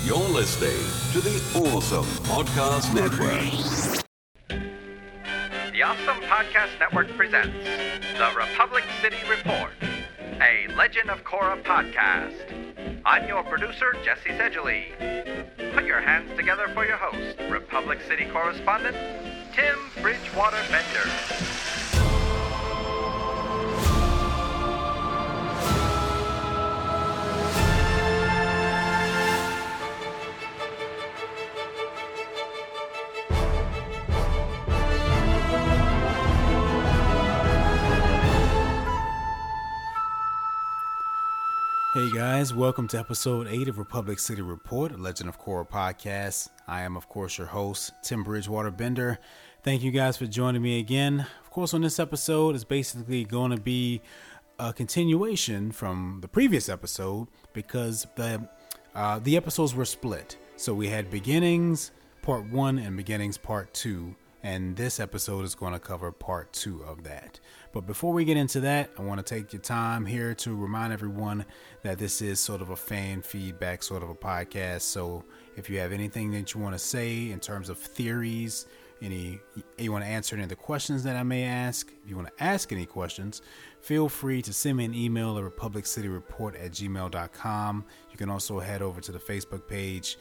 You're listening to the Awesome Podcast Network. The Awesome Podcast Network presents the Republic City Report, a Legend of Korra podcast. I'm your producer, Jesse Sedgley. Put your hands together for your host, Republic City correspondent, Tim Bridgewater Bender. Hey guys, welcome to episode 8 of Republic City Report, a Legend of Korra podcast. I am, of course, your host, Tim Bridgewater Bender. Thank you guys for joining me again. Of course, on this episode is basically going to be a continuation from the previous episode because the episodes were split. So we had Beginnings Part 1 and Beginnings Part 2. And this episode is going to cover part 2 of that. But before we get into that, I want to take your time here to remind everyone that this is sort of a fan feedback sort of a podcast. So if you have anything that you want to say in terms of theories, you want to answer any of the questions that I may ask, if you want to ask any questions, feel free to send me an email at republiccityreport@gmail.com. You can also head over to the Facebook page,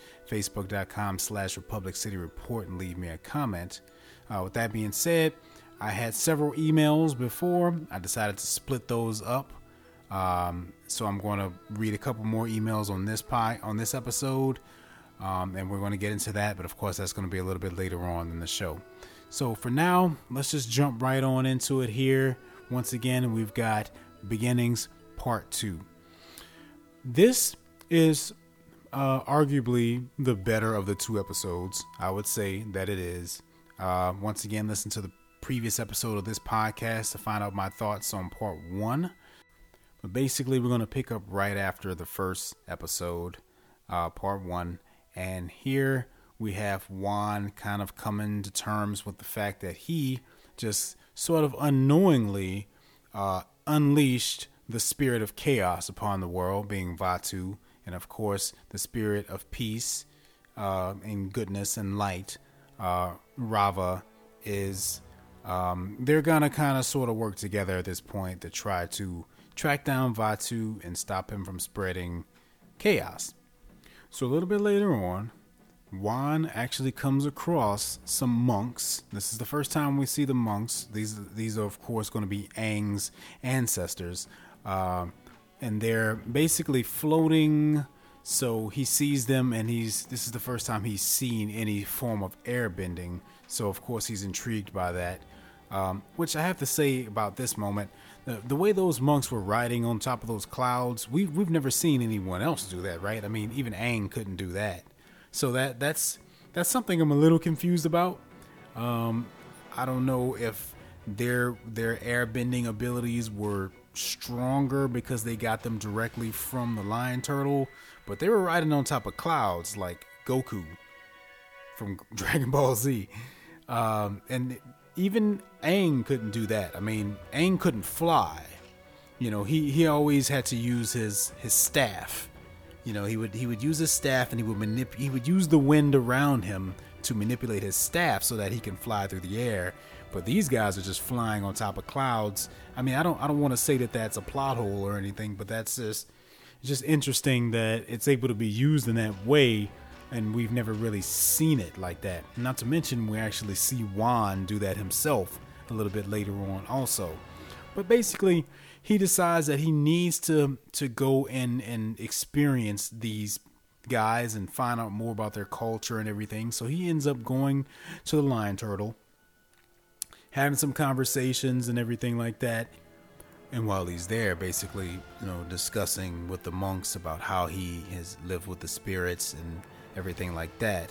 facebook.com/republiccityreport, and leave me a comment. With that being said, I had several emails before. I decided to split those up. So I'm going to read a couple more emails on this episode. And we're going to get into that. But of course, that's going to be a little bit later on in the show. So for now, let's just jump right on into it here. Once again, we've got Beginnings Part 2. This is arguably the better of the two episodes. I would say that it is. Once again, listen to the previous episode of this podcast to find out my thoughts on part 1. But basically, we're going to pick up right after the first episode, part 1. And here we have Wan kind of coming to terms with the fact that he just sort of unknowingly unleashed the spirit of chaos upon the world, being Vaatu, and of course the spirit of peace and goodness and light. Raava is they're gonna kind of sort of work together at this point to try to track down Vaatu and stop him from spreading chaos. So a little bit later on, Wan actually comes across some monks. This is the first time we see the monks. These are of course going to be Aang's ancestors, and they're basically floating. So he sees them, and this is the first time he's seen any form of airbending. So of course he's intrigued by that, which I have to say about this moment, the way those monks were riding on top of those clouds, we've never seen anyone else do that, right? I mean, even Aang couldn't do that. So that's something I'm a little confused about. I don't know if their airbending abilities were stronger because they got them directly from the lion turtle, but they were riding on top of clouds like Goku from Dragon Ball Z. And even Aang couldn't do that. I mean, Aang couldn't fly. You know, he always had to use his staff. You know, he would use his staff, and he would use the wind around him to manipulate his staff so that he can fly through the air. But these guys are just flying on top of clouds. I mean, I don't want to say that that's a plot hole or anything, but that's just interesting that it's able to be used in that way, and we've never really seen it like that. Not to mention, we actually see Wan do that himself a little bit later on also. But basically, he decides that he needs to go and experience these guys and find out more about their culture and everything. So he ends up going to the lion turtle, having some conversations and everything like that. And while he's there, basically, discussing with the monks about how he has lived with the spirits and everything like that.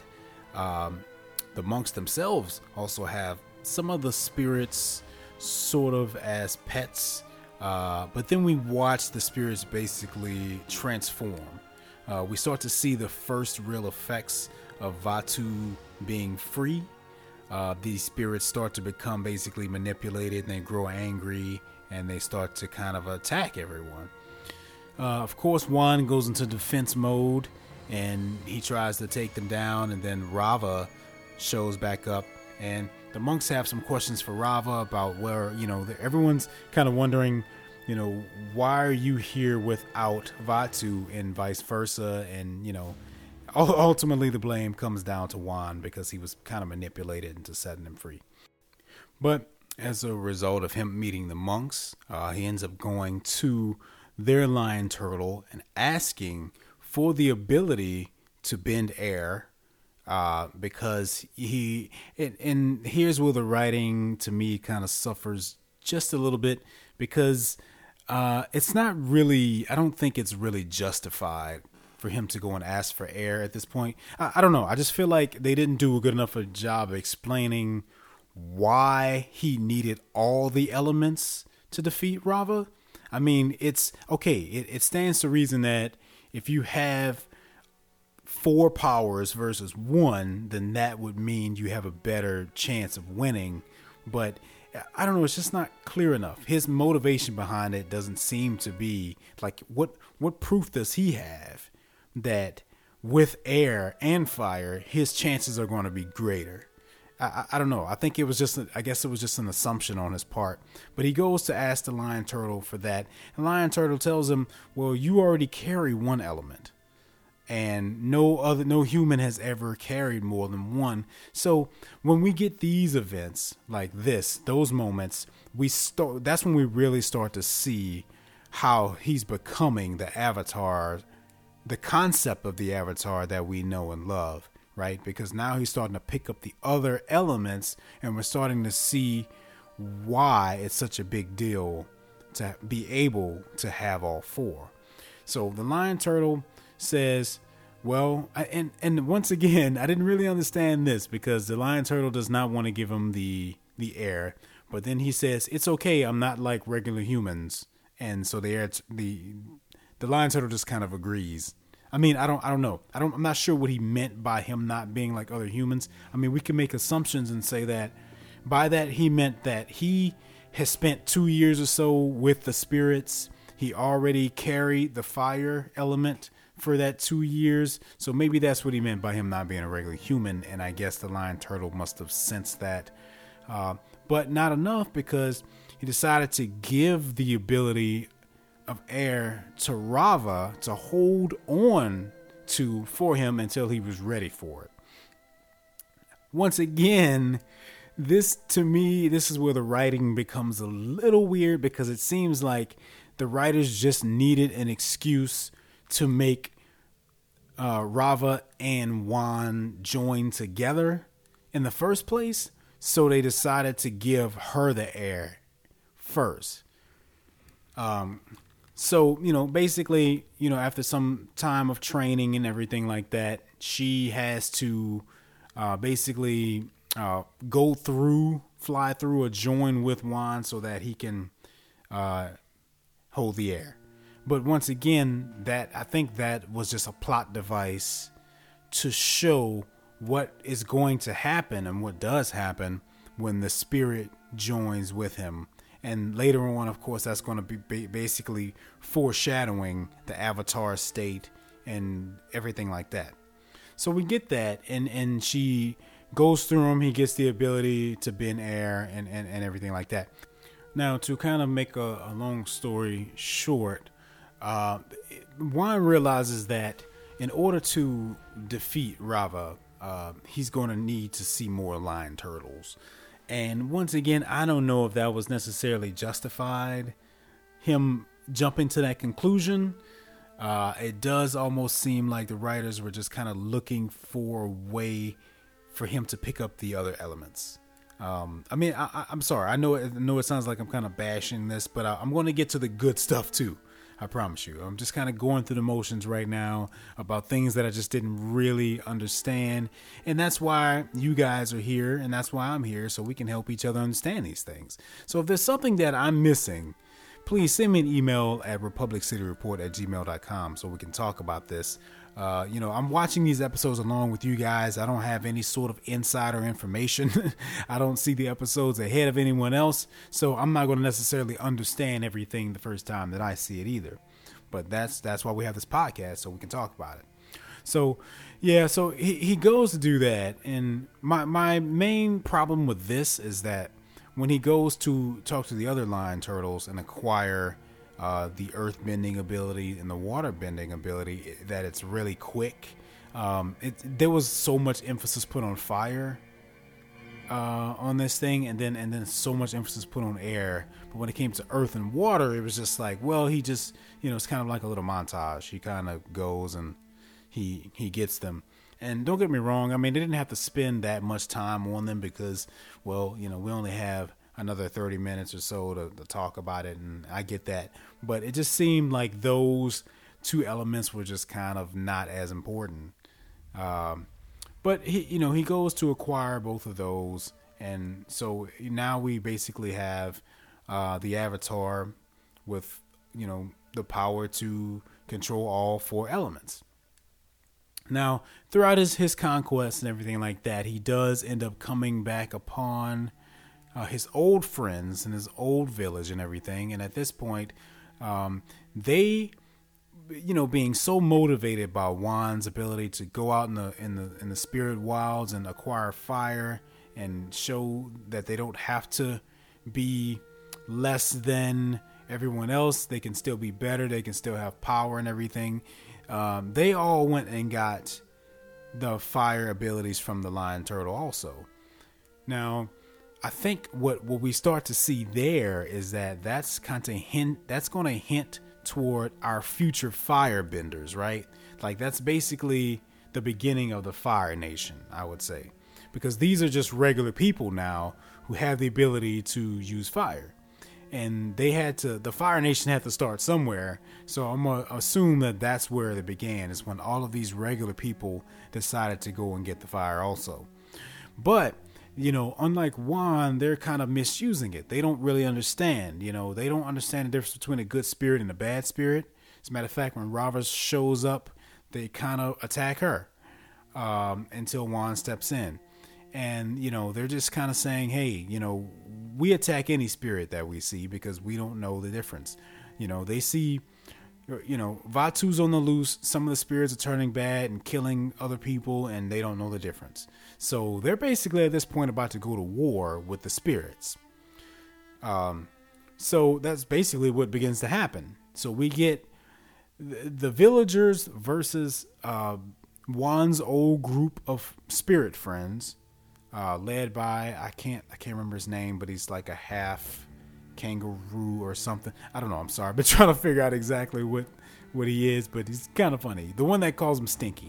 The monks themselves also have some of the spirits sort of as pets. But then we watch the spirits basically transform. We start to see the first real effects of Vaatu being free. These spirits start to become basically manipulated, and they grow angry, and they start to kind of attack everyone. Of course, Wan goes into defense mode, and he tries to take them down, and then Rava shows back up, and the monks have some questions for Rava about where, everyone's kind of wondering, why are you here without Vaatu and vice versa? And, ultimately the blame comes down to Juan because he was kind of manipulated into setting him free. But as a result of him meeting the monks, he ends up going to their lion turtle and asking for the ability to bend air, because and here's where the writing to me kind of suffers just a little bit, because it's not really, I don't think it's really justified for him to go and ask for air at this point. I don't know. I just feel like they didn't do a good enough a job of explaining why he needed all the elements to defeat Rava. I mean, it's okay. It stands to reason that if you have 4 powers versus 1, then that would mean you have a better chance of winning. But I don't know. It's just not clear enough. His motivation behind it doesn't seem to be like, what proof does he have that with air and fire, his chances are going to be greater? I don't know. I think it was just, I guess it was just an assumption on his part. But he goes to ask the lion turtle for that. And lion turtle tells him, well, you already carry 1 element. And no human has ever carried more than 1. So when we get these events like this, those moments, that's when we really start to see how he's becoming the avatar, the concept of the avatar that we know and love. Right? Because now he's starting to pick up the other elements, and we're starting to see why it's such a big deal to be able to have all 4. So the lion turtle says, well, and once again, I didn't really understand this, because the lion turtle does not want to give him the air, but then he says, it's okay, I'm not like regular humans. And so the lion turtle just kind of agrees. I mean, I don't know. I'm not sure what he meant by him not being like other humans. I mean, we can make assumptions and say that by that he meant that he has spent 2 years or so with the spirits. He already carried the fire element for that 2 years. So maybe that's what he meant by him not being a regular human. And I guess the lion turtle must have sensed that. But not enough, because he decided to give the ability of air to Rava to hold on to for him until he was ready for it. Once again, this is where the writing becomes a little weird, because it seems like the writers just needed an excuse to make Rava and Juan join together in the first place. So they decided to give her the air first. So, basically, after some time of training and everything like that, she has to basically fly through or join with Juan so that he can hold the air. But once again, I think that was just a plot device to show what is going to happen and what does happen when the spirit joins with him. And later on, of course, that's going to be basically foreshadowing the avatar state and everything like that. So we get that, and she goes through him. He gets the ability to bend air and everything like that. Now, to kind of make a long story short, Juan realizes that in order to defeat Rava, he's going to need to see more lion turtles. And once again, I don't know if that was necessarily justified, him jumping to that conclusion. It does almost seem like the writers were just kind of looking for a way for him to pick up the other elements. I mean, I'm sorry. I know it sounds like I'm kind of bashing this, but I'm going to get to the good stuff too. I promise you. I'm just kind of going through the motions right now about things that I just didn't really understand. And that's why you guys are here, and that's why I'm here, so we can help each other understand these things. So if there's something that I'm missing, please send me an email at republiccityreport@gmail.com so we can talk about this. I'm watching these episodes along with you guys. I don't have any sort of insider information. I don't see the episodes ahead of anyone else, so I'm not going to necessarily understand everything the first time that I see it either. But that's why we have this podcast, so we can talk about it. So, yeah, so he goes to do that. And my main problem with this is that when he goes to talk to the other lion turtles and acquire the earth bending ability and the water bending ability, that it's really quick. There was so much emphasis put on fire on this thing, and then so much emphasis put on air. But when it came to earth and water, it was just like, well, he just, it's kind of like a little montage. He kind of goes and he gets them. And don't get me wrong, I mean, they didn't have to spend that much time on them because, well, we only have another 30 minutes or so to talk about it, and I get that. But it just seemed like those two elements were just kind of not as important. But he goes to acquire both of those, and so now we basically have the Avatar with the power to control all four elements. Now, throughout his conquest and everything like that, he does end up coming back upon his old friends and his old village and everything. And at this point, they, being so motivated by Juan's ability to go out in the spirit wilds and acquire fire and show that they don't have to be less than everyone else, they can still be better, they can still have power and everything. They all went and got the fire abilities from the lion turtle also. Now, I think what we start to see there is that's going to hint toward our future firebenders, right? Like that's basically the beginning of the Fire Nation, I would say, because these are just regular people now who have the ability to use fire. And the Fire Nation had to start somewhere. So I'm going to assume that that's where it began, is when all of these regular people decided to go and get the fire also. But, unlike Juan, they're kind of misusing it. They don't really understand. They don't understand the difference between a good spirit and a bad spirit. As a matter of fact, when Rava shows up, they kind of attack her until Juan steps in. And, they're just kind of saying, hey, we attack any spirit that we see because we don't know the difference. They see, Vatu's on the loose. Some of the spirits are turning bad and killing other people, and they don't know the difference. So they're basically at this point about to go to war with the spirits. So that's basically what begins to happen. So we get the villagers versus Juan's old group of spirit friends. Led by, I can't remember his name, but he's like a half kangaroo or something. I don't know. I'm sorry. I've been trying to figure out exactly what he is, but he's kind of funny. The one that calls him Stinky.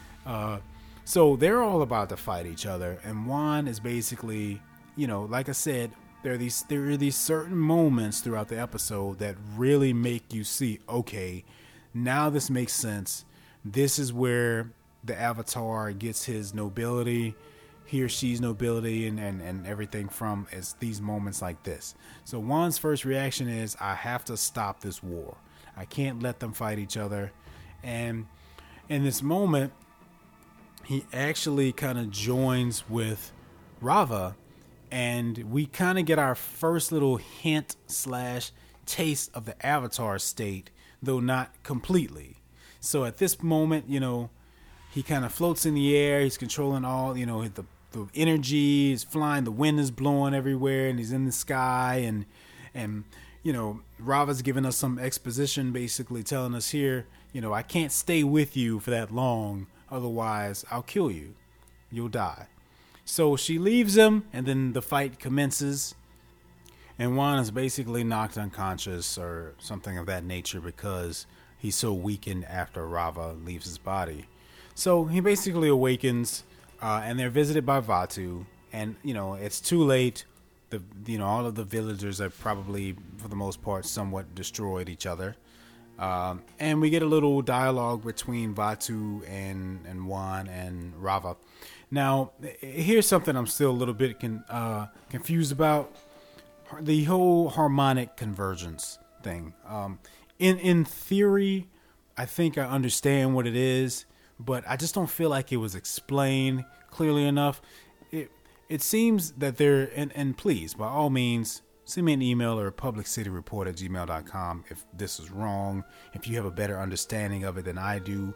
So they're all about to fight each other. And Juan is basically, like I said, there are these certain moments throughout the episode that really make you see, okay, now this makes sense. This is where the Avatar gets his nobility. He or she's nobility and everything from is these moments like this. So Juan's first reaction is, I have to stop this war. I can't let them fight each other. And in this moment, he actually kind of joins with Rava, and we kind of get our first little hint / taste of the Avatar state, though not completely. So at this moment, he kind of floats in the air. He's controlling all, the energy is flying, the wind is blowing everywhere, and he's in the sky, and Rava's giving us some exposition, basically telling us here, I can't stay with you for that long, otherwise I'll kill you. You'll die. So she leaves him, and then the fight commences, and Juan is basically knocked unconscious or something of that nature because he's so weakened after Rava leaves his body. So he basically awakens. And they're visited by Vatu, and it's too late. All of the villagers are probably, for the most part, somewhat destroyed each other. And we get a little dialogue between Vatu and Juan and Rava. Now, here's something I'm still a little bit confused about: the whole harmonic convergence thing. In theory, I think I understand what it is. But I just don't feel like it was explained clearly enough. It seems that they're, and please, by all means, send me an email or publiccityreport@gmail.com if this is wrong. If you have a better understanding of it than I do,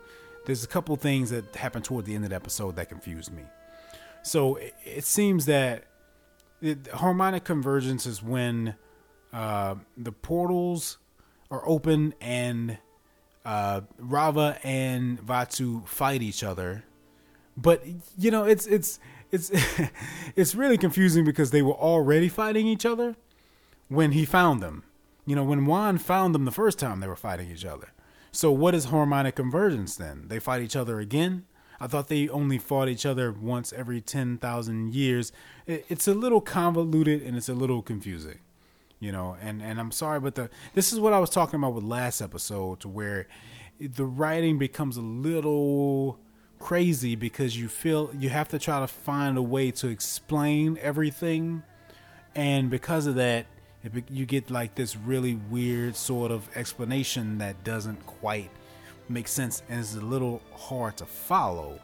there's a couple things that happened toward the end of the episode that confused me. So it seems that harmonic convergence is when the portals are open and Raava and Vaatu fight each other. But it's it's really confusing because they were already fighting each other when he found them. When Juan found them the first time, they were fighting each other. So what is harmonic convergence then? They fight each other again? I thought they only fought each other once every 10,000 years. It's a little convoluted and it's a little confusing, and I'm sorry, but this is what I was talking about with last episode, to where the writing becomes a little crazy because you feel you have to try to find a way to explain everything. And because of that, you get like this really weird sort of explanation that doesn't quite make sense and is a little hard to follow.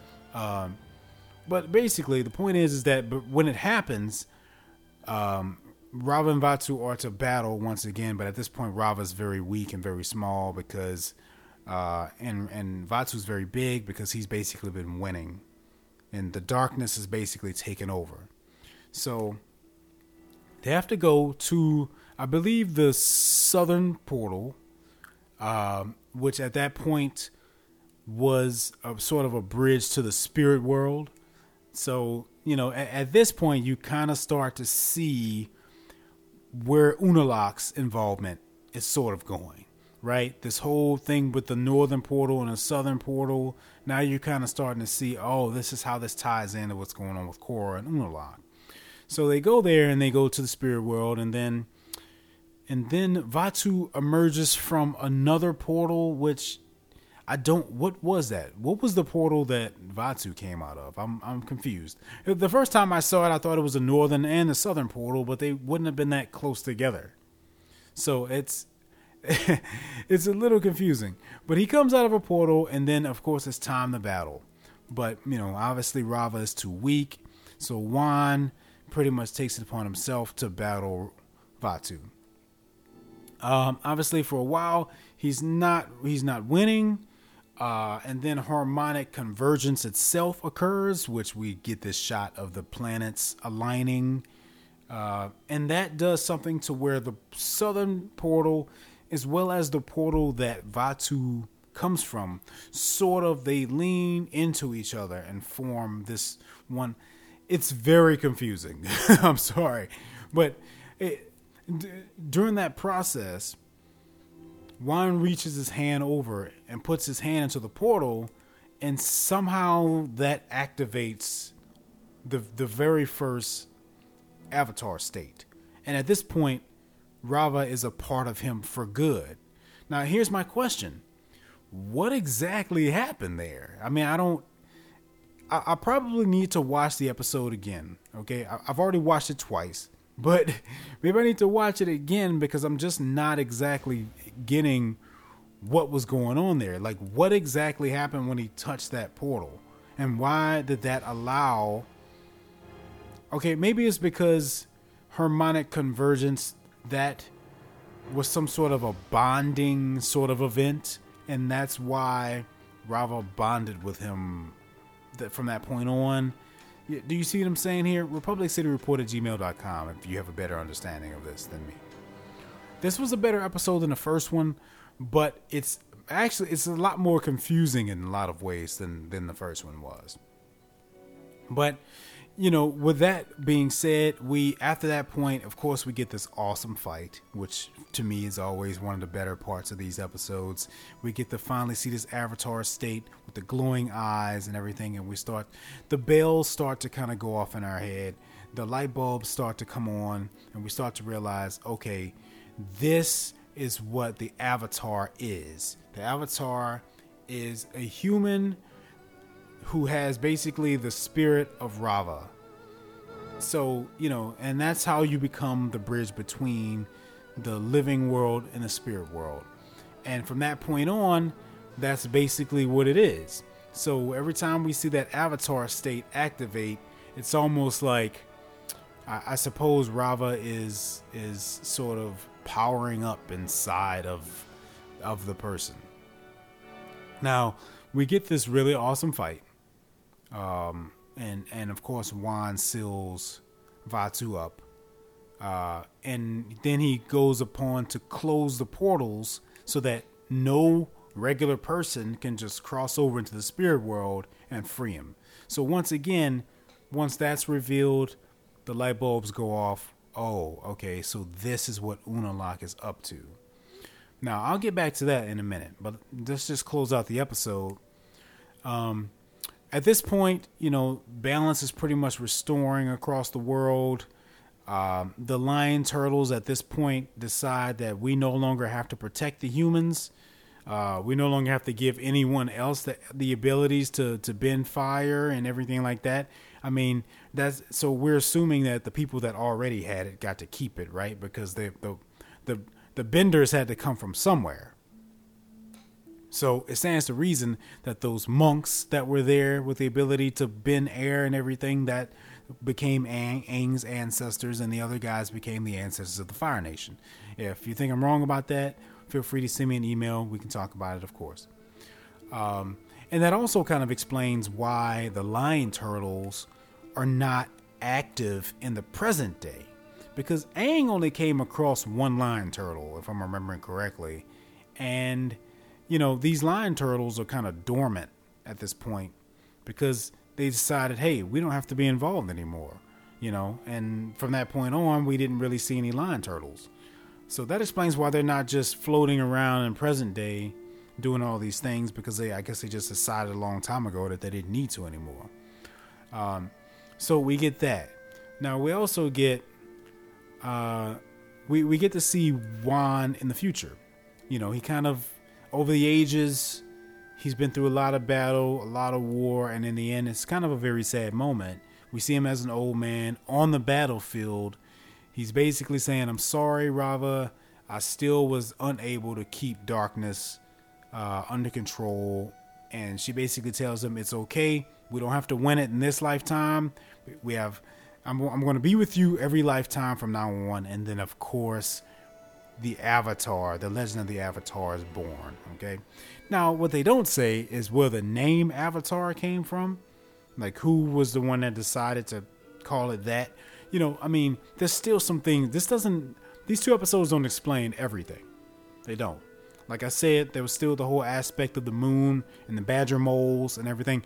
But basically, the point is that when it happens, Raava and Vaatu are to battle once again. But at this point, Raava's very weak and very small because, and Vaatu's very big because he's basically been winning, and the darkness is basically taken over. So they have to go to, I believe, the southern portal, which at that point was a sort of a bridge to the spirit world. So, at this point, you kind of start to see where Unalaq's involvement is sort of going, right? This whole thing with the northern portal and the southern portal. Now you're kind of starting to see, this is how this ties into what's going on with Korra and Unalaq. So they go there and they go to the spirit world, and then Vaatu emerges from another portal, which what was that? What was the portal that Vaatu came out of? I'm confused. The first time I saw it, I thought it was the northern and the southern portal, but they wouldn't have been that close together. So it's it's a little confusing. But he comes out of a portal, and then of course it's time to battle. But obviously Raava is too weak, so Juan pretty much takes it upon himself to battle Vaatu. Obviously for a while he's not winning, and then harmonic convergence itself occurs, which we get this shot of the planets aligning, and that does something to where the southern portal as well as the portal that Vaatu comes from, sort of, they lean into each other and form this one. It's very confusing. I'm sorry. But during that process, Juan reaches his hand over and puts his hand into the portal, and somehow that activates the very first Avatar state. And at this point, Raava is a part of him for good. Now, here's my question. What exactly happened there? I mean, I probably need to watch the episode again. Okay, I've already watched it twice, but maybe I need to watch it again because I'm just not exactly getting what was going on there. Like, what exactly happened when he touched that portal, and why did that allow? Okay, maybe it's because harmonic convergence, that was some sort of a bonding sort of event, and that's why Raava bonded with him from that point on. Do you see what I'm saying here? RepublicCityReport@gmail.com if you have a better understanding of this than me. This was a better episode than the first one, but it's a lot more confusing in a lot of ways than the first one was. But with that being said, after that point, of course, we get this awesome fight, which to me is always one of the better parts of these episodes. We get to finally see this Avatar state with the glowing eyes and everything, and the bells start to kind of go off in our head. The light bulbs start to come on, and we start to realize, okay, this is what the Avatar is. The Avatar is a human who has basically the spirit of Raava. So, and that's how you become the bridge between the living world and the spirit world. And from that point on, that's basically what it is. So every time we see that Avatar state activate, it's almost like, I suppose Raava is sort of powering up inside of the person. Now, we get this really awesome fight. And of course, Juan seals Vaatu up. And then he goes upon to close the portals so that no regular person can just cross over into the spirit world and free him. So once again, once that's revealed, the light bulbs go off. Oh, okay, so this is what Unalaq is up to. Now, I'll get back to that in a minute, but let's just close out the episode. At this point, balance is pretty much restoring across the world. The lion turtles at this point decide that we no longer have to protect the humans. We no longer have to give anyone else the abilities to bend fire and everything like that. I mean, so we're assuming that the people that already had it got to keep it, right? Because the benders had to come from somewhere. So it stands to reason that those monks that were there with the ability to bend air and everything, that became Aang's ancestors, and the other guys became the ancestors of the Fire Nation. If you think I'm wrong about that, feel free to send me an email. We can talk about it, of course. And that also kind of explains why the lion turtles are not active in the present day. Because Aang only came across one lion turtle, if I'm remembering correctly. And, these lion turtles are kind of dormant at this point because they decided, hey, we don't have to be involved anymore. And from that point on, we didn't really see any lion turtles. So that explains why they're not just floating around in present day doing all these things, because I guess they just decided a long time ago that they didn't need to anymore. So we get that. Now we also get we get to see Juan in the future. He kind of, over the ages, he's been through a lot of battle, a lot of war, and in the end, it's kind of a very sad moment. We see him as an old man on the battlefield. He's basically saying, I'm sorry, Raava. I still was unable to keep darkness under control. And she basically tells him it's okay. We don't have to win it in this lifetime. I'm going to be with you every lifetime from now on. And then, of course, the Avatar, the legend of the Avatar is born. Okay. Now, what they don't say is where the name Avatar came from. Like, who was the one that decided to call it that? There's still some things. These two episodes don't explain everything. They don't. Like I said, there was still the whole aspect of the moon and the badger moles and everything.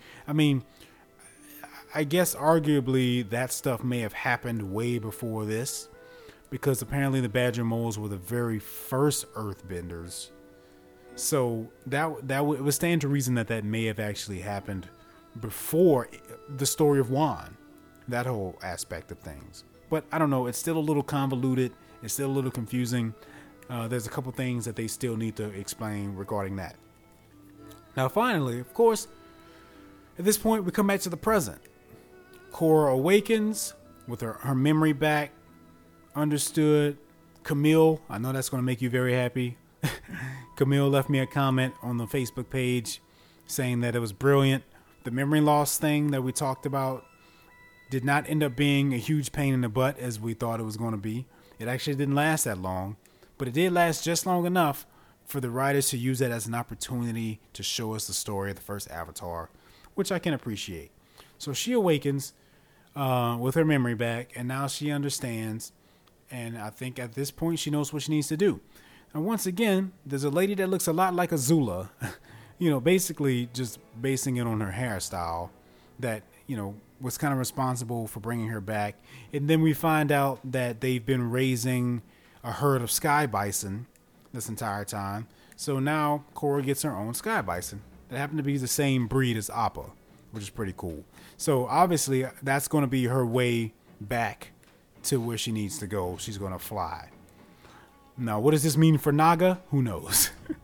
I guess arguably that stuff may have happened way before this, because apparently the badger moles were the very first earthbenders. So that would stand to reason that may have actually happened before the story of Juan, that whole aspect of things. But I don't know, it's still a little convoluted, it's still a little confusing. There's a couple things that they still need to explain regarding that. Now finally, of course, at this point we come back to the present. Korra awakens with her memory back, understood. Camille, I know that's going to make you very happy. Camille left me a comment on the Facebook page saying that it was brilliant. The memory loss thing that we talked about did not end up being a huge pain in the butt as we thought it was going to be. It actually didn't last that long, but it did last just long enough for the writers to use that as an opportunity to show us the story of the first Avatar, which I can appreciate. So she awakens with her memory back, and now she understands, and I think at this point she knows what she needs to do. And once again, there's a lady that looks a lot like Azula, basically just basing it on her hairstyle that, was kind of responsible for bringing her back. And then we find out that they've been raising a herd of sky bison this entire time. So now Korra gets her own sky bison that happen to be the same breed as Appa, which is pretty cool. So obviously that's going to be her way back to where she needs to go. She's going to fly. Now, what does this mean for Naga? Who knows?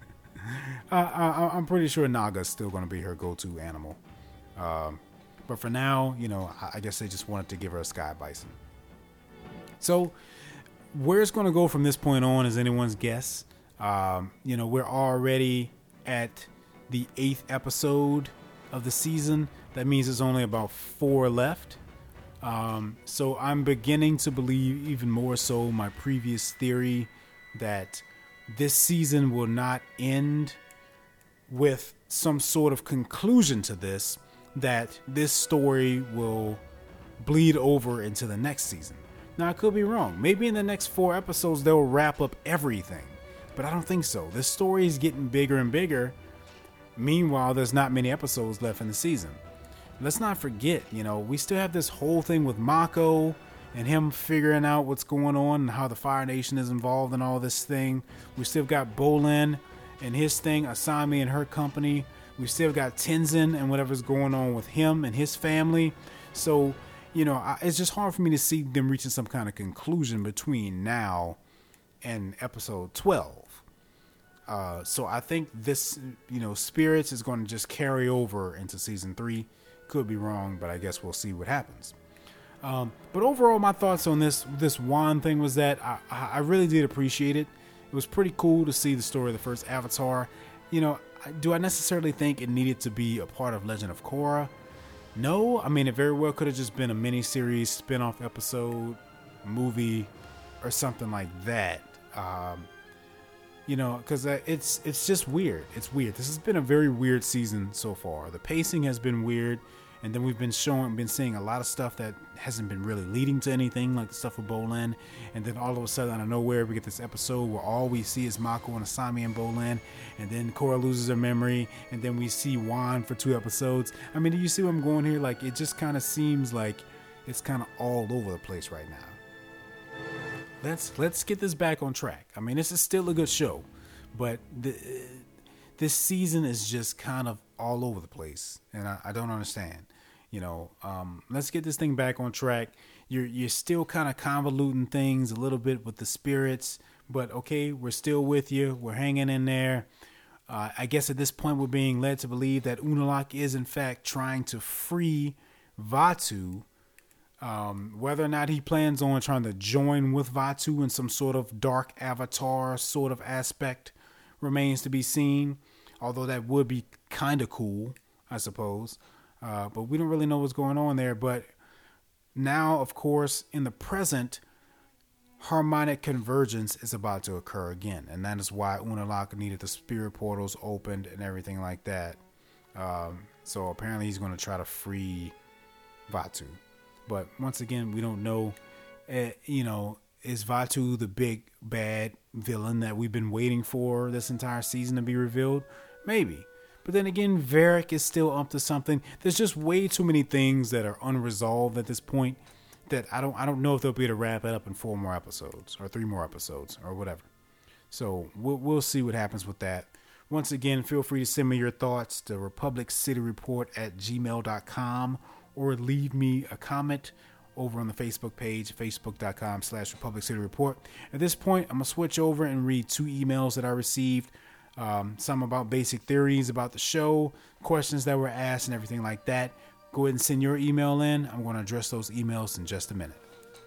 I'm pretty sure Naga is still going to be her go-to animal. But for now, I guess they just wanted to give her a sky bison. So where it's going to go from this point on is anyone's guess. We're already at the 8th episode of the season. That means there's only about 4 left. So I'm beginning to believe even more so my previous theory that this season will not end with some sort of conclusion to this, that this story will bleed over into the next season. Now, I could be wrong. Maybe in the next 4 episodes, they'll wrap up everything. But I don't think so. This story is getting bigger and bigger. Meanwhile, there's not many episodes left in the season. Let's not forget, we still have this whole thing with Mako and him figuring out what's going on and how the Fire Nation is involved in all this thing. We still got Bolin and his thing, Asami and her company. We still got Tenzin and whatever's going on with him and his family. So, it's just hard for me to see them reaching some kind of conclusion between now and episode 12. So I think this, Spirits is going to just carry over into season 3. Could be wrong, but I guess we'll see what happens. But overall, my thoughts on this Wan thing was that I really did appreciate it. It was pretty cool to see the story of the first Avatar. Do I necessarily think it needed to be a part of Legend of Korra? No. I mean, it very well could have just been a mini-series, spin-off episode, movie, or something like that. Because it's just weird. It's weird. This has been a very weird season so far. The pacing has been weird, and then we've been seeing a lot of stuff that hasn't been really leading to anything, like the stuff with Bolin. And then all of a sudden, out of nowhere, we get this episode where all we see is Mako and Asami and Bolin, and then Korra loses her memory, and then we see Wan for 2 episodes. I mean, do you see where I'm going here? Like, it just kind of seems like it's kind of all over the place right now. Let's get this back on track. I mean, this is still a good show, but this season is just kind of all over the place, and I don't understand. Let's get this thing back on track. You're still kind of convoluting things a little bit with the spirits, but okay, we're still with you. We're hanging in there. I guess at this point we're being led to believe that Unalaq is in fact trying to free Vaatu. Whether or not he plans on trying to join with Vaatu in some sort of dark avatar sort of aspect remains to be seen. Although that would be kind of cool, I suppose. But we don't really know what's going on there. But now, of course, in the present, harmonic convergence is about to occur again. And that is why Unalaq needed the spirit portals opened and everything like that. So apparently he's going to try to free Vaatu. But once again, we don't know, is Vaatu the big bad villain that we've been waiting for this entire season to be revealed? Maybe. But then again, Varrick is still up to something. There's just way too many things that are unresolved at this point that I don't know if they'll be able to wrap it up in 4 more episodes or 3 more episodes or whatever. So we'll see what happens with that. Once again, feel free to send me your thoughts to republiccityreport@gmail.com or leave me a comment over on the Facebook page, facebook.com/Republic City Report. At this point, I'm going to switch over and read 2 emails that I received. Some about basic theories about the show, questions that were asked and everything like that. Go ahead and send your email in. I'm going to address those emails in just a minute.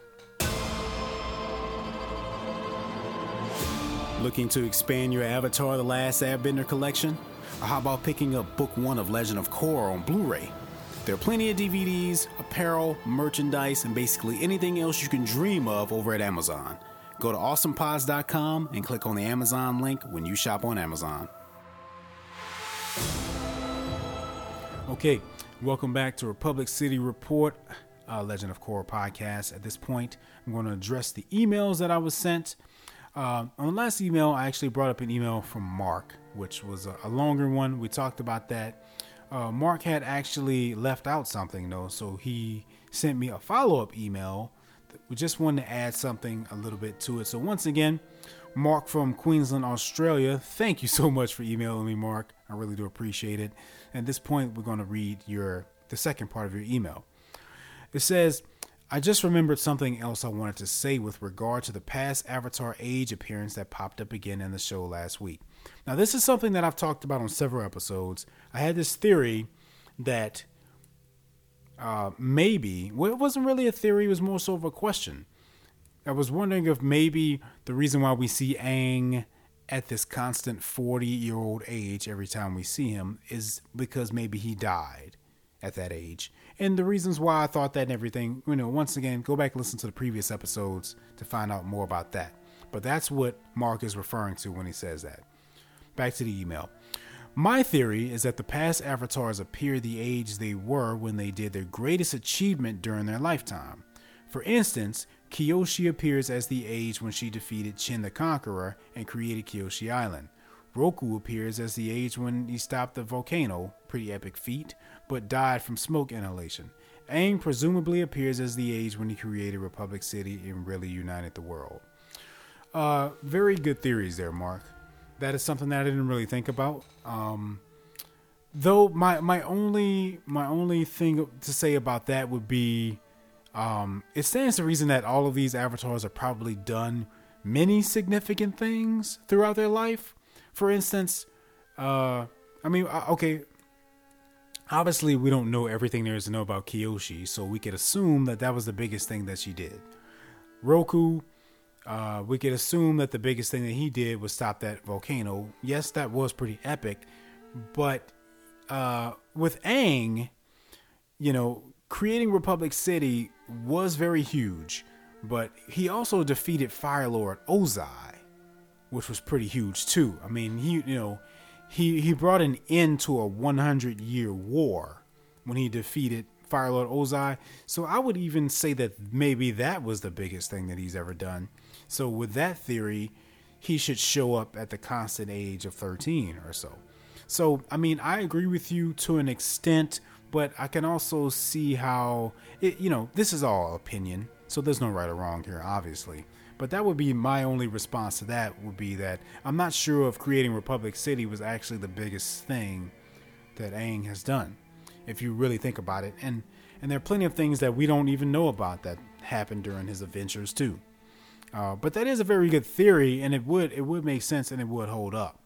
Looking to expand your Avatar The Last Airbender collection? Or how about picking up Book 1 of Legend of Korra on Blu-ray? There are plenty of DVDs, apparel, merchandise, and basically anything else you can dream of over at Amazon. Go to awesomepods.com and click on the Amazon link when you shop on Amazon. Okay, welcome back to Republic City Report, Legend of Korra podcast. At this point, I'm going to address the emails that I was sent. On the last email, I actually brought up an email from Mark, which was a longer one. We talked about that. Mark had actually left out something, though, so he sent me a follow-up email. We just wanted to add something a little bit to it. So once again, Mark from Queensland, Australia, thank you so much for emailing me, Mark. I really do appreciate it. At this point, we're going to read the second part of your email. It says, I just remembered something else I wanted to say with regard to the past Avatar Age appearance that popped up again in the show last week. Now, this is something that I've talked about on several episodes. I had this theory that maybe, well, it wasn't really a theory, it was more so of a question. I was wondering if maybe the reason why we see Aang at this constant 40-year-old age every time we see him is because maybe he died at that age. And the reasons why I thought that and everything, once again, go back and listen to the previous episodes to find out more about that. But that's what Mark is referring to when he says that. Back to the email. My theory is that the past avatars appear the age they were when they did their greatest achievement during their lifetime. For instance, Kyoshi appears as the age when she defeated Chin the Conqueror and created Kyoshi Island. Roku appears as the age when he stopped the volcano, pretty epic feat, but died from smoke inhalation. Aang presumably appears as the age when he created Republic City and really united the world. Very good theories there, Mark. That is something that I didn't really think about. Though my only thing to say about that would be, it stands to reason that all of these avatars have probably done many significant things throughout their life. For instance, okay, obviously we don't know everything there is to know about Kyoshi, so we could assume that was the biggest thing that she did. Roku, we could assume that the biggest thing that he did was stop that volcano. Yes, that was pretty epic, but with Aang, creating Republic City was very huge, but he also defeated Fire Lord Ozai, which was pretty huge too. I mean, he brought an end to a 100-year war when he defeated Fire Lord Ozai. So I would even say that maybe that was the biggest thing that he's ever done. So with that theory, he should show up at the constant age of 13 or so. So, I mean, I agree with you to an extent, but I can also see how, this is all opinion. So there's no right or wrong here, obviously. But that would be my only response to that, would be that I'm not sure if creating Republic City was actually the biggest thing that Aang has done, if you really think about it. And there are plenty of things that we don't even know about that happened during his adventures too. But that is a very good theory, and it would make sense, and it would hold up.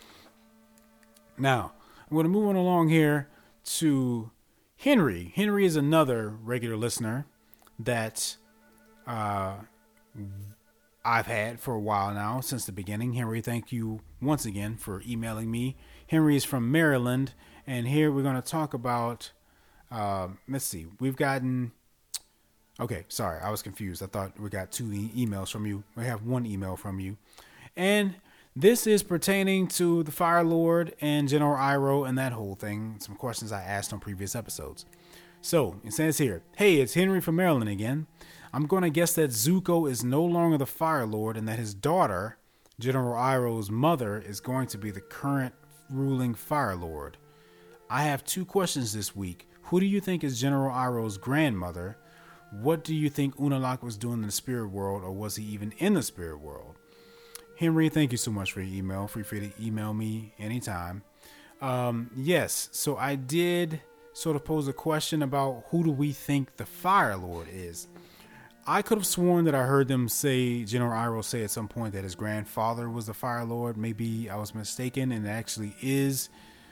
Now, I'm going to move on along here to Henry. Henry is another regular listener that I've had for a while now, since the beginning. Henry, thank you once again for emailing me. Henry is from Maryland, and here we're going to talk about, let's see, we've gotten... Okay, sorry, I was confused. I thought we got 2 emails from you. We have 1 email from you. And this is pertaining to the Fire Lord and General Iroh and that whole thing. Some questions I asked on previous episodes. So, it says here, hey, it's Henry from Maryland again. I'm going to guess that Zuko is no longer the Fire Lord and that his daughter, General Iroh's mother, is going to be the current ruling Fire Lord. I have 2 questions this week. Who do you think is General Iroh's grandmother? What do you think Unalaq was doing in the spirit world, or was he even in the spirit world? Henry, thank you so much for your email. Feel free to email me anytime. Yes, so I did sort of pose a question about who do we think the Fire Lord is. I could have sworn that I heard them say, General Iroh say at some point that his grandfather was the Fire Lord. Maybe I was mistaken, and it actually is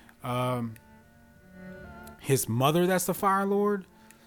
his mother that's the Fire Lord.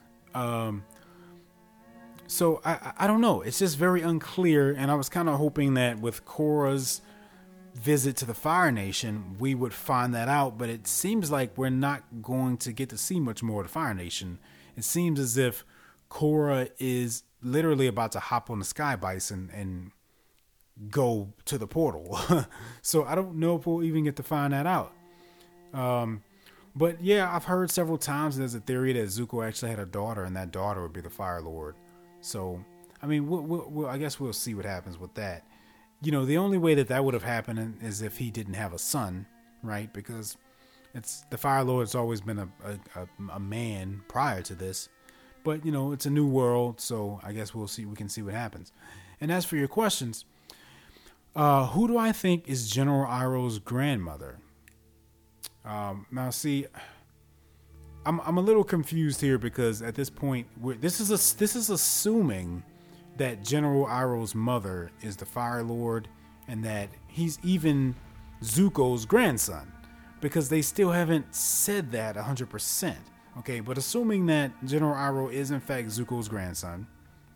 So I don't know. It's just very unclear. And I was kind of hoping that with Korra's visit to the Fire Nation, we would find that out. But it seems like we're not going to get to see much more of the Fire Nation. It seems as if Korra is literally about to hop on the Sky Bison and go to the portal. So I don't know if we'll even get to find that out. But yeah, I've heard several times there's a theory that Zuko actually had a daughter, and that daughter would be the Fire Lord. So, I mean, we'll I guess we'll see what happens with that. The only way that would have happened is if he didn't have a son, right? Because it's the Fire Lord's always been a man prior to this. But, it's a new world, so I guess we can see what happens. And as for your questions, who do I think is General Iroh's grandmother? Now, see... I'm a little confused here because at this point, this is assuming that General Iroh's mother is the Fire Lord and that he's even Zuko's grandson, because they still haven't said that 100%. Okay, but assuming that General Iroh is in fact Zuko's grandson,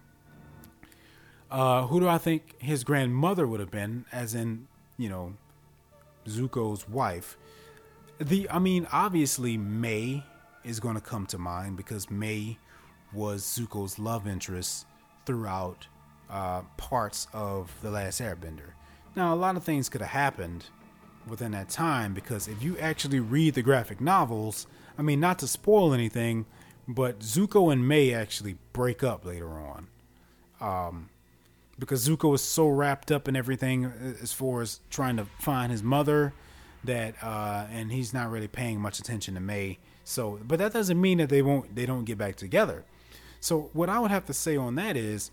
who do I think his grandmother would have been, as in, Zuko's wife? Obviously Mai is going to come to mind, because Mai was Zuko's love interest throughout parts of The Last Airbender. Now, a lot of things could have happened within that time, because if you actually read the graphic novels, I mean, not to spoil anything, but Zuko and Mei actually break up later on. Because Zuko is so wrapped up in everything as far as trying to find his mother that and he's not really paying much attention to Mei. So, but that doesn't mean that they don't get back together. So what I would have to say on that is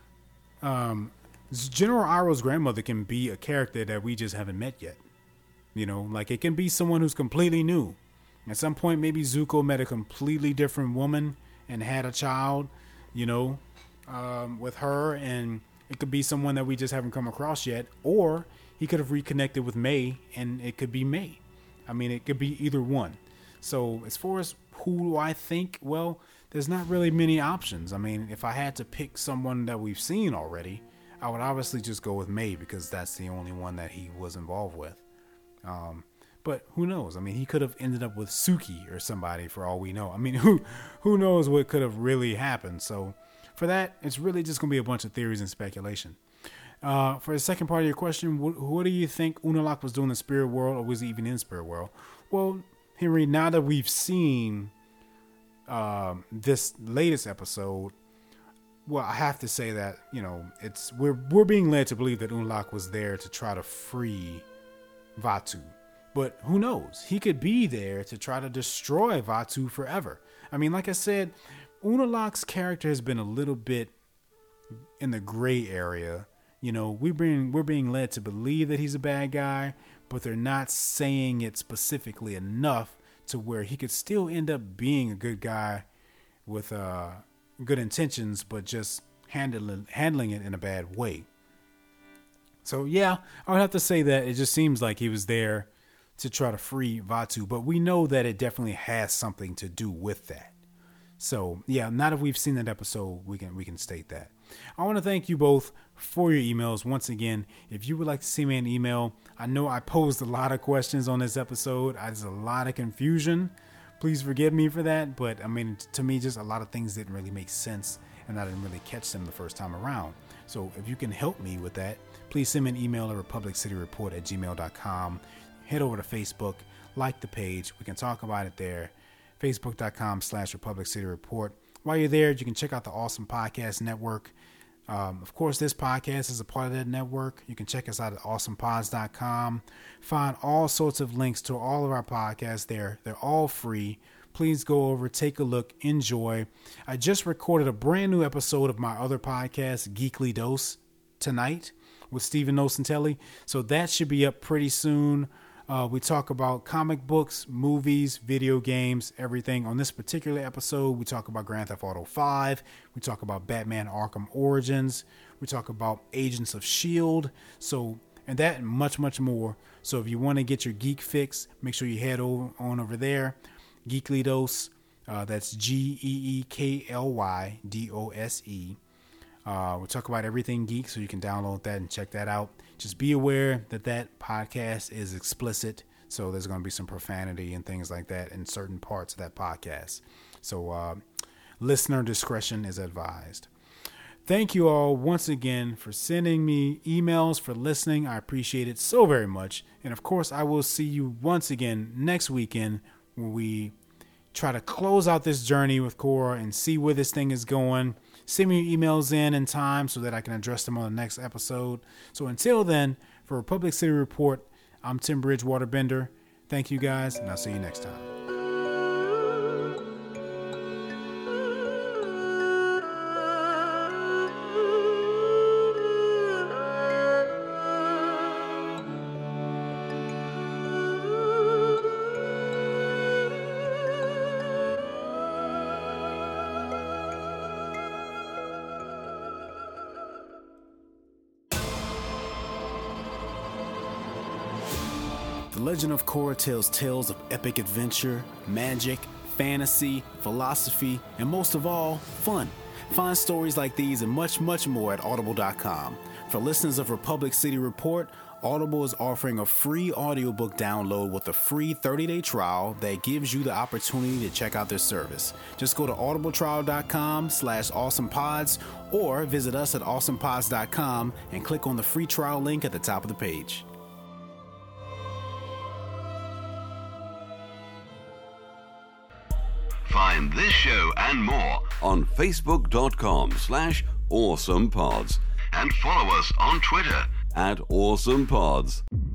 General Iroh's grandmother can be a character that we just haven't met yet. You know, like it can be someone who's completely new. At some point, maybe Zuko met a completely different woman and had a child, you know, with her, and it could be someone that we just haven't come across yet, or he could have reconnected with Mei, and it could be Mei. I mean, it could be either one. So as far as who do I think, well, there's not really many options. I mean, if I had to pick someone that we've seen already, I would obviously just go with Mei, because that's the only one that he was involved with. But who knows? I mean, he could have ended up with Suki or somebody for all we know. I mean, who knows what could have really happened? So for that, it's really just going to be a bunch of theories and speculation. For the second part of your question, what do you think Unalaq was doing in Spirit World, or was he even in Spirit World? Well, Henry, now that we've seen this latest episode, well, I have to say that, you know, we're being led to believe that Unalaq was there to try to free Vaatu. But who knows? He could be there to try to destroy Vaatu forever. I mean, like I said, Unalaq's character has been a little bit in the gray area. You know, we're being led to believe that he's a bad guy, but they're not saying it specifically enough to where he could still end up being a good guy with good intentions, but just handling it in a bad way. So yeah, I would have to say that it just seems like he was there to try to free Vaatu, but we know that it definitely has something to do with that. So yeah, now that we've seen that episode, we can state that. I want to thank you both for your emails. Once again, if you would like to send me an email, I know I posed a lot of questions on this episode. There's a lot of confusion. Please forgive me for that. But I mean, to me, just a lot of things didn't really make sense, and I didn't really catch them the first time around. So if you can help me with that, please send me an email at republiccityreport@gmail.com. Head over to Facebook, like the page. We can talk about it there. Facebook.com/Republic City Report. While you're there, you can check out the Awesome Podcast Network. Of course, this podcast is a part of that network. You can check us out at awesomepods.com. Find all sorts of links to all of our podcasts there. They're all free. Please go over, take a look, enjoy. I just recorded a brand new episode of my other podcast, Geekly Dose, tonight with Stephen Nocentelli. So that should be up pretty soon. We talk about comic books, movies, video games, everything. On this particular episode, we talk about Grand Theft Auto 5. We talk about Batman Arkham Origins. We talk about Agents of S.H.I.E.L.D. So, and that and much, much more. So if you want to get your geek fix, make sure you head over there. Geekly Dose. That's GeeklyDose. We'll talk about everything geek, so you can download that and check that out. Just be aware that podcast is explicit, so there's going to be some profanity and things like that in certain parts of that podcast. So listener discretion is advised. Thank you all once again for sending me emails, for listening. I appreciate it so very much. And of course, I will see you once again next weekend when we try to close out this journey with Korra and see where this thing is going. Send me your emails in time so that I can address them on the next episode. So until then, for Republic City Report, I'm Tim Bridgewater Bender. Thank you guys, and I'll see you next time. The Legend of Korra tells tales of epic adventure, magic, fantasy, philosophy, and most of all, fun. Find stories like these and much, much more at audible.com. For listeners of Republic City Report, Audible is offering a free audiobook download with a free 30-day trial that gives you the opportunity to check out their service. Just go to audibletrial.com/awesomepods or visit us at awesomepods.com and click on the free trial link at the top of the page. Find this show and more on facebook.com/awesomepods and follow us on Twitter @awesomepods.